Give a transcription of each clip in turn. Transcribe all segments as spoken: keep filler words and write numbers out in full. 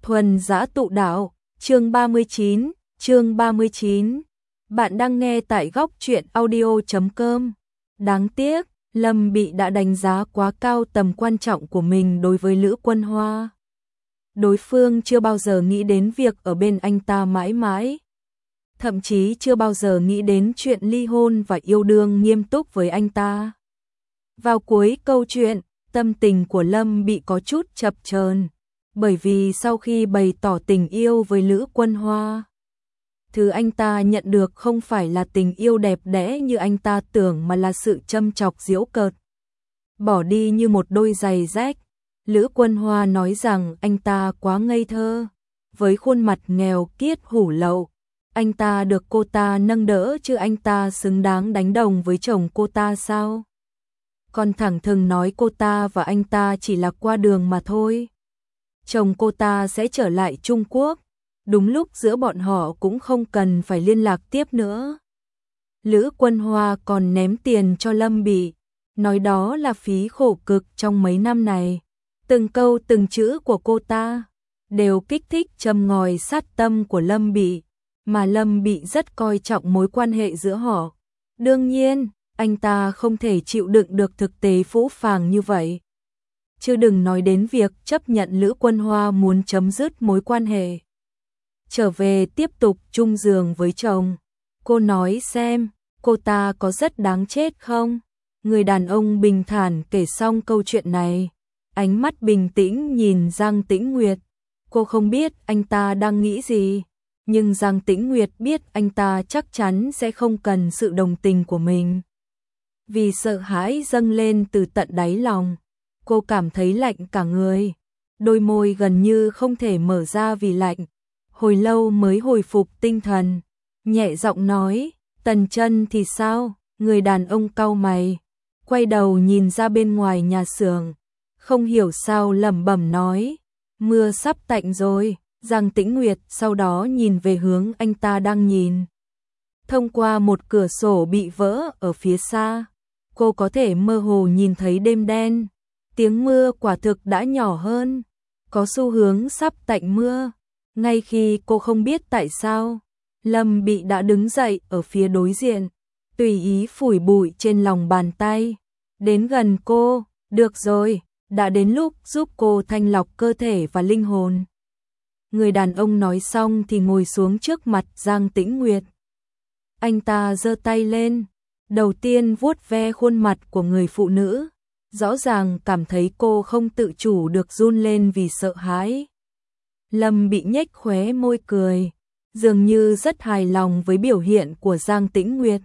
Thuần Dã Tụ Đạo, chương ba mươi chín, chương ba mươi chín. Bạn đang nghe tại góc truyện audio chấm com. Đáng tiếc, Lâm Bị đã đánh giá quá cao tầm quan trọng của mình đối với Lữ Quân Hoa. Đối phương chưa bao giờ nghĩ đến việc ở bên anh ta mãi mãi. Thậm chí chưa bao giờ nghĩ đến chuyện ly hôn và yêu đương nghiêm túc với anh ta. Vào cuối câu chuyện, tâm tình của Lâm Bị có chút chập chờn, bởi vì sau khi bày tỏ tình yêu với Lữ Quân Hoa, thứ anh ta nhận được không phải là tình yêu đẹp đẽ như anh ta tưởng mà là sự châm chọc giễu cợt. Bỏ đi như một đôi giày rách, Lữ Quân Hoa nói rằng anh ta quá ngây thơ, với khuôn mặt nghèo kiết hủ lậu. Anh ta được cô ta nâng đỡ chứ anh ta xứng đáng đánh đồng với chồng cô ta sao? Còn thẳng thừng nói cô ta và anh ta chỉ là qua đường mà thôi. Chồng cô ta sẽ trở lại Trung Quốc, đúng lúc giữa bọn họ cũng không cần phải liên lạc tiếp nữa. Lữ Quân Hoa còn ném tiền cho Lâm Bị, nói đó là phí khổ cực trong mấy năm này. Từng câu từng chữ của cô ta đều kích thích châm ngòi sát tâm của Lâm Bị, mà Lâm Bị rất coi trọng mối quan hệ giữa họ. Đương nhiên, anh ta không thể chịu đựng được thực tế phũ phàng như vậy. Chứ đừng nói đến việc chấp nhận Lữ Quân Hoa muốn chấm dứt mối quan hệ, trở về tiếp tục chung giường với chồng. Cô nói xem, cô ta có rất đáng chết không? Người đàn ông bình thản kể xong câu chuyện này, ánh mắt bình tĩnh nhìn Giang Tĩnh Nguyệt. Cô không biết anh ta đang nghĩ gì, nhưng Giang Tĩnh Nguyệt biết anh ta chắc chắn sẽ không cần sự đồng tình của mình. Vì sợ hãi dâng lên từ tận đáy lòng, cô cảm thấy lạnh cả người, đôi môi gần như không thể mở ra vì lạnh. Hồi lâu mới hồi phục tinh thần, nhẹ giọng nói, Tần Chân thì sao? Người đàn ông cau mày, quay đầu nhìn ra bên ngoài nhà xưởng, không hiểu sao lẩm bẩm nói, mưa sắp tạnh rồi. Giang Tĩnh Nguyệt sau đó nhìn về hướng anh ta đang nhìn. Thông qua một cửa sổ bị vỡ ở phía xa, cô có thể mơ hồ nhìn thấy đêm đen. Tiếng mưa quả thực đã nhỏ hơn, có xu hướng sắp tạnh mưa. Ngay khi cô không biết tại sao, Lâm Bị đã đứng dậy ở phía đối diện, tùy ý phủi bụi trên lòng bàn tay. Đến gần cô, được rồi, đã đến lúc giúp cô thanh lọc cơ thể và linh hồn. Người đàn ông nói xong thì ngồi xuống trước mặt Giang Tĩnh Nguyệt. Anh ta giơ tay lên, đầu tiên vuốt ve khuôn mặt của người phụ nữ, rõ ràng cảm thấy cô không tự chủ được run lên vì sợ hãi. Lâm Bị nhếch khóe môi cười, dường như rất hài lòng với biểu hiện của Giang Tĩnh Nguyệt.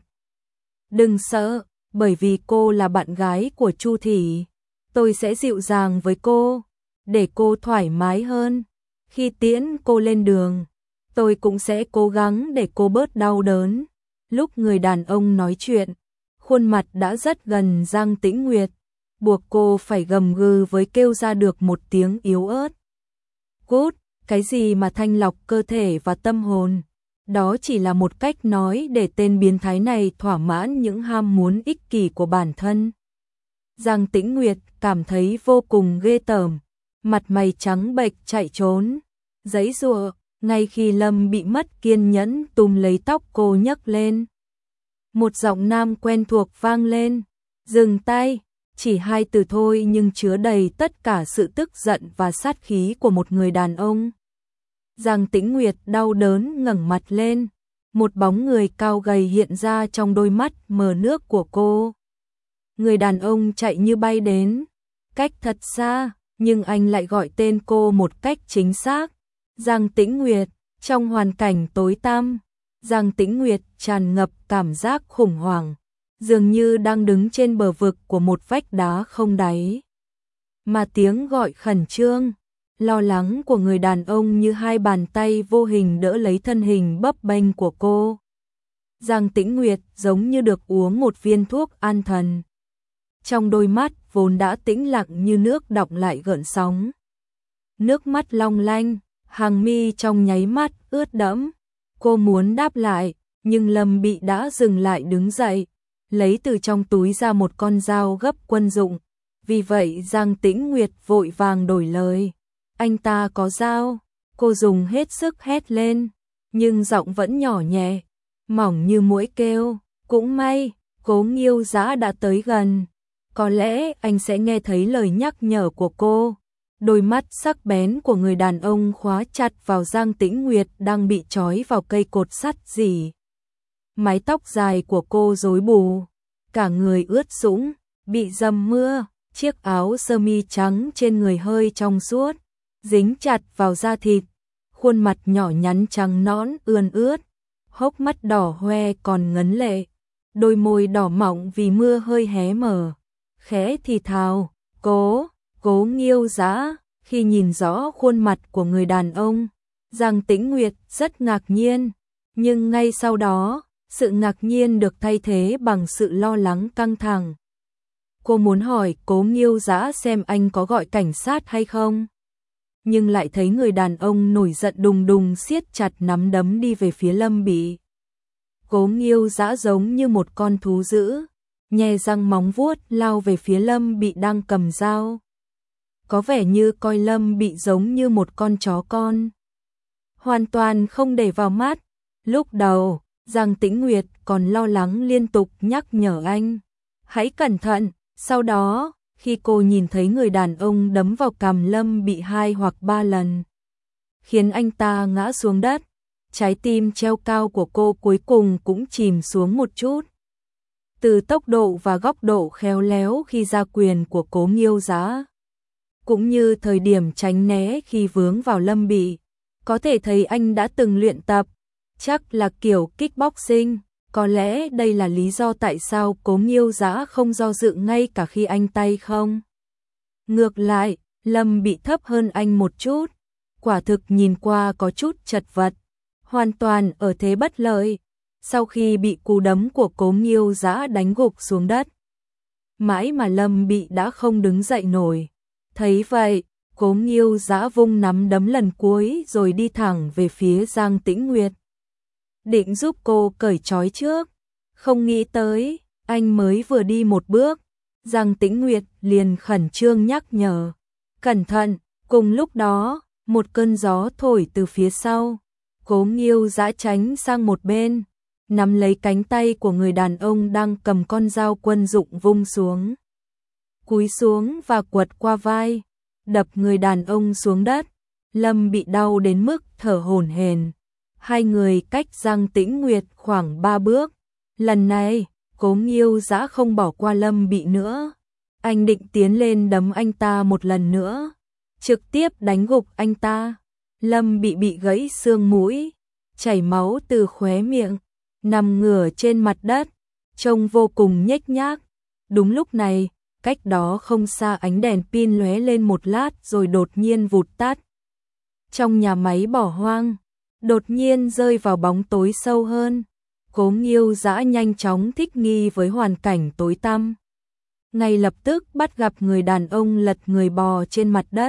Đừng sợ, bởi vì cô là bạn gái của Chu Thị, tôi sẽ dịu dàng với cô, để cô thoải mái hơn. Khi tiễn cô lên đường, tôi cũng sẽ cố gắng để cô bớt đau đớn. Lúc người đàn ông nói chuyện, khuôn mặt đã rất gần Giang Tĩnh Nguyệt, buộc cô phải gầm gừ với kêu ra được một tiếng yếu ớt. Cút, cái gì mà thanh lọc cơ thể và tâm hồn? Đó chỉ là một cách nói để tên biến thái này thỏa mãn những ham muốn ích kỷ của bản thân. Giang Tĩnh Nguyệt cảm thấy vô cùng ghê tởm, mặt mày trắng bệch chạy trốn, giãy giụa. Ngay khi Lâm Bị mất kiên nhẫn túm lấy tóc cô nhấc lên, một giọng nam quen thuộc vang lên, dừng tay. Chỉ hai từ thôi nhưng chứa đầy tất cả sự tức giận và sát khí của một người đàn ông. Giang Tĩnh Nguyệt đau đớn ngẩng mặt lên, một bóng người cao gầy hiện ra trong đôi mắt mờ nước của cô. Người đàn ông chạy như bay đến, cách thật xa, nhưng anh lại gọi tên cô một cách chính xác. Giang Tĩnh Nguyệt. Trong hoàn cảnh tối tăm, Giang Tĩnh Nguyệt tràn ngập cảm giác khủng hoảng, dường như đang đứng trên bờ vực của một vách đá không đáy. Mà tiếng gọi khẩn trương, lo lắng của người đàn ông như hai bàn tay vô hình đỡ lấy thân hình bấp bênh của cô. Giang Tĩnh Nguyệt giống như được uống một viên thuốc an thần. Trong đôi mắt vốn đã tĩnh lặng như nước đọng lại gợn sóng. Nước mắt long lanh, hàng mi trong nháy mắt ướt đẫm. Cô muốn đáp lại, nhưng Lâm Bị đã dừng lại đứng dậy, lấy từ trong túi ra một con dao gấp quân dụng. Vì vậy Giang Tĩnh Nguyệt vội vàng đổi lời. Anh ta có dao, Cô dùng hết sức hét lên, nhưng giọng vẫn nhỏ nhẹ, mỏng như muỗi kêu. Cũng may, Cố Nghiêu Dã đã tới gần. Có lẽ anh sẽ nghe thấy lời nhắc nhở của cô. Đôi mắt sắc bén của người đàn ông khóa chặt vào Giang Tĩnh Nguyệt đang bị trói vào cây cột sắt rỉ. Mái tóc dài của cô rối bù, cả người ướt sũng, bị dầm mưa, chiếc áo sơ mi trắng trên người hơi trong suốt, dính chặt vào da thịt, khuôn mặt nhỏ nhắn trắng nõn ươn ướt, hốc mắt đỏ hoe còn ngấn lệ, đôi môi đỏ mọng vì mưa hơi hé mở. Khẽ thì thào, cố, Cố Nghiêu Dã. Khi nhìn rõ khuôn mặt của người đàn ông, Giang Tĩnh Nguyệt rất ngạc nhiên, nhưng ngay sau đó, sự ngạc nhiên được thay thế bằng sự lo lắng căng thẳng. Cô muốn hỏi Cố Nghiêu Dã xem anh có gọi cảnh sát hay không, nhưng lại thấy người đàn ông nổi giận đùng đùng siết chặt nắm đấm đi về phía Lâm Bị. Cố Nghiêu Dã giống như một con thú dữ, nhe răng móng vuốt lao về phía Lâm Bị đang cầm dao. Có vẻ như coi Lâm Bị giống như một con chó con, hoàn toàn không để vào mắt. Lúc đầu, Giang Tĩnh Nguyệt còn lo lắng liên tục nhắc nhở anh, hãy cẩn thận. Sau đó, khi cô nhìn thấy người đàn ông đấm vào cằm Lâm Bị hai hoặc ba lần, khiến anh ta ngã xuống đất, trái tim treo cao của cô cuối cùng cũng chìm xuống một chút. Từ tốc độ và góc độ khéo léo khi ra quyền của Cố Nghiêu Dã, cũng như thời điểm tránh né khi vướng vào Lâm Bị, có thể thấy anh đã từng luyện tập, chắc là kiểu kickboxing. Có lẽ đây là lý do tại sao Cố Nghiêu Dã không do dự ngay cả khi anh tay không. Ngược lại, Lâm Bị thấp hơn anh một chút, quả thực nhìn qua có chút chật vật, hoàn toàn ở thế bất lợi. Sau khi bị cú đấm của Cố Nghiêu Dã đánh gục xuống đất, mãi mà Lâm Bị đã không đứng dậy nổi. Thấy vậy, Cố Nghiêu Dã vung nắm đấm lần cuối rồi đi thẳng về phía Giang Tĩnh Nguyệt, định giúp cô cởi trói trước. Không nghĩ tới, anh mới vừa đi một bước, Giang Tĩnh Nguyệt liền khẩn trương nhắc nhở, cẩn thận. Cùng lúc đó, một cơn gió thổi từ phía sau, Cố Nghiêu Dã tránh sang một bên, nắm lấy cánh tay của người đàn ông đang cầm con dao quân dụng vung xuống, cúi xuống và quật qua vai, đập người đàn ông xuống đất. Lâm Bị đau đến mức thở hổn hển. Hai người cách Giang Tĩnh Nguyệt khoảng ba bước. Lần này, Cố Nghiêu Dã không bỏ qua Lâm Bị nữa. Anh định tiến lên đấm anh ta một lần nữa, trực tiếp đánh gục anh ta. Lâm Bị bị gãy xương mũi, chảy máu từ khóe miệng, nằm ngửa trên mặt đất, trông vô cùng nhếch nhác. Đúng lúc này, cách đó không xa ánh đèn pin lóe lên một lát rồi đột nhiên vụt tắt. Trong nhà máy bỏ hoang, đột nhiên rơi vào bóng tối sâu hơn. Cố Nghiêu Dã nhanh chóng thích nghi với hoàn cảnh tối tăm, ngay lập tức bắt gặp người đàn ông lật người bò trên mặt đất,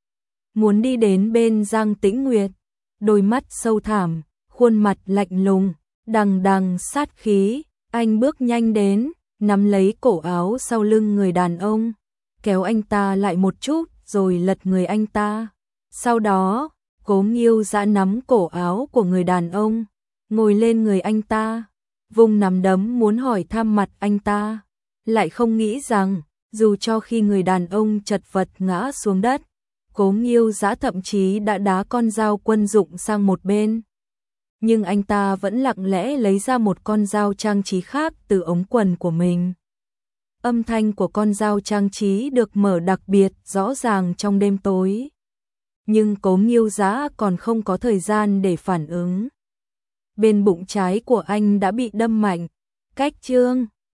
muốn đi đến bên Giang Tĩnh Nguyệt, đôi mắt sâu thẳm, khuôn mặt lạnh lùng, đằng đằng sát khí. Anh bước nhanh đến, nắm lấy cổ áo sau lưng người đàn ông, kéo anh ta lại một chút rồi lật người anh ta. Sau đó, Cố Nghiêu Dã nắm cổ áo của người đàn ông, ngồi lên người anh ta, vùng nắm đấm muốn hỏi thăm mặt anh ta, lại không nghĩ rằng, dù cho khi người đàn ông chật vật ngã xuống đất, Cố Nghiêu Dã thậm chí đã đá con dao quân dụng sang một bên, nhưng anh ta vẫn lặng lẽ lấy ra một con dao trang trí khác từ ống quần của mình. Âm thanh của con dao trang trí được mở đặc biệt rõ ràng trong đêm tối, nhưng Cố Nghiêu Dã còn không có thời gian để phản ứng. Bên bụng trái của anh đã bị đâm mạnh, cách chương